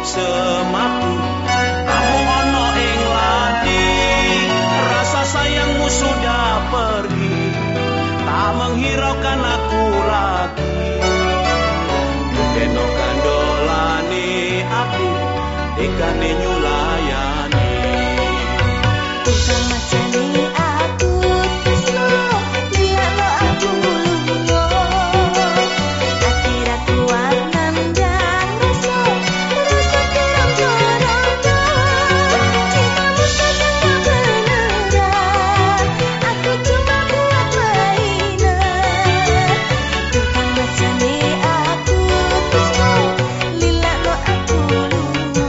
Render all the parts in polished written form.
semaku amung ono ing lati, rasa sayangmu sudah pergi, tak menghiraukan aku lagi. Deno kandolani ati ikane nyulayani. Tukang macani aku tresno, liyano aku lunga. Ati ra kuat nandang rasa, rasa kerang-kerangnya. Cintamu saja beneran, aku cuma buat mainan. Tukang macani aku tresno, liyano aku lunga.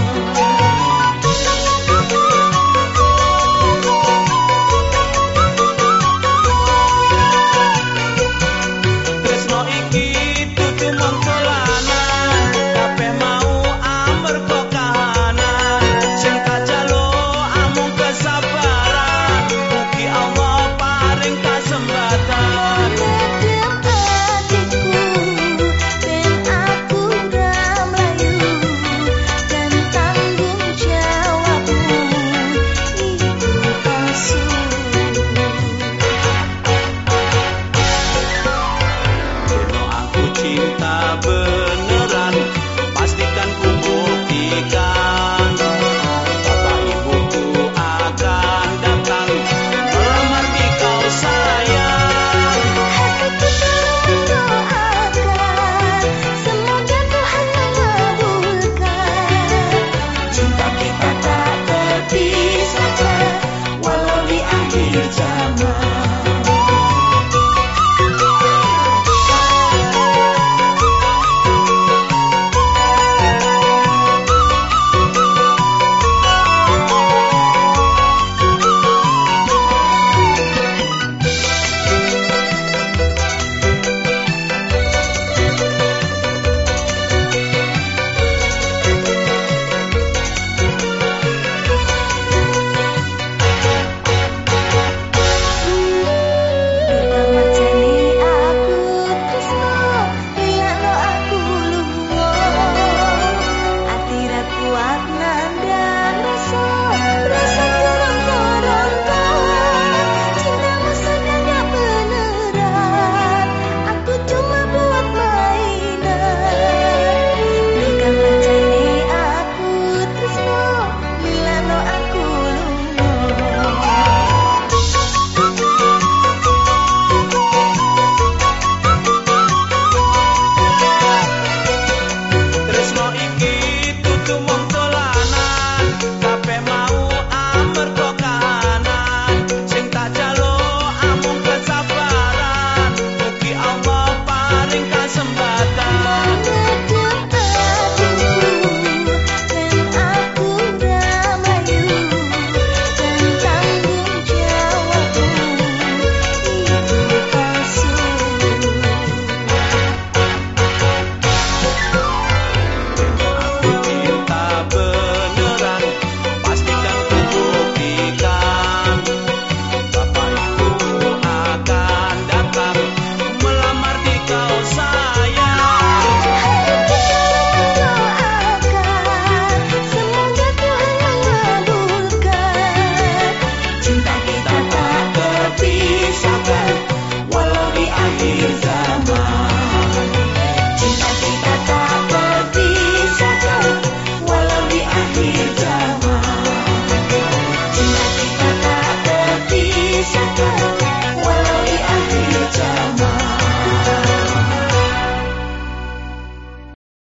Tresno iki dudu mung dolanan, kabeh mau amarga kahanan. Sing tak jaluk amung kesabaran, mugi Allah paring kasempatan. Medem hatiku, ben aku ra mlayu, dan tanggung jawabmu itu palsu. Deno aku cinta beneran, pastikan ku buktikan. Bapak ibuku akan datang melamar di kau sayang. Hatiku selalu mendoakan, semoga Tuhan mengabulkan. Cinta kita tak terpisahkan, walau di akhir zaman. Tukang macani aku tresno, liyano aku lunga. Ati ra kuat nandang rasa, rasa kerang-kerangnya. Cintamu sebenarnya beneran, aku cuma buat mainan. Tukang macani aku tresno, liyano aku lunga. Tresno iki dudu mung dolanan, kabeh mau amarga kahanan. Sing tak jaluk amung kesabaran, mugi Allah paring kasempatan.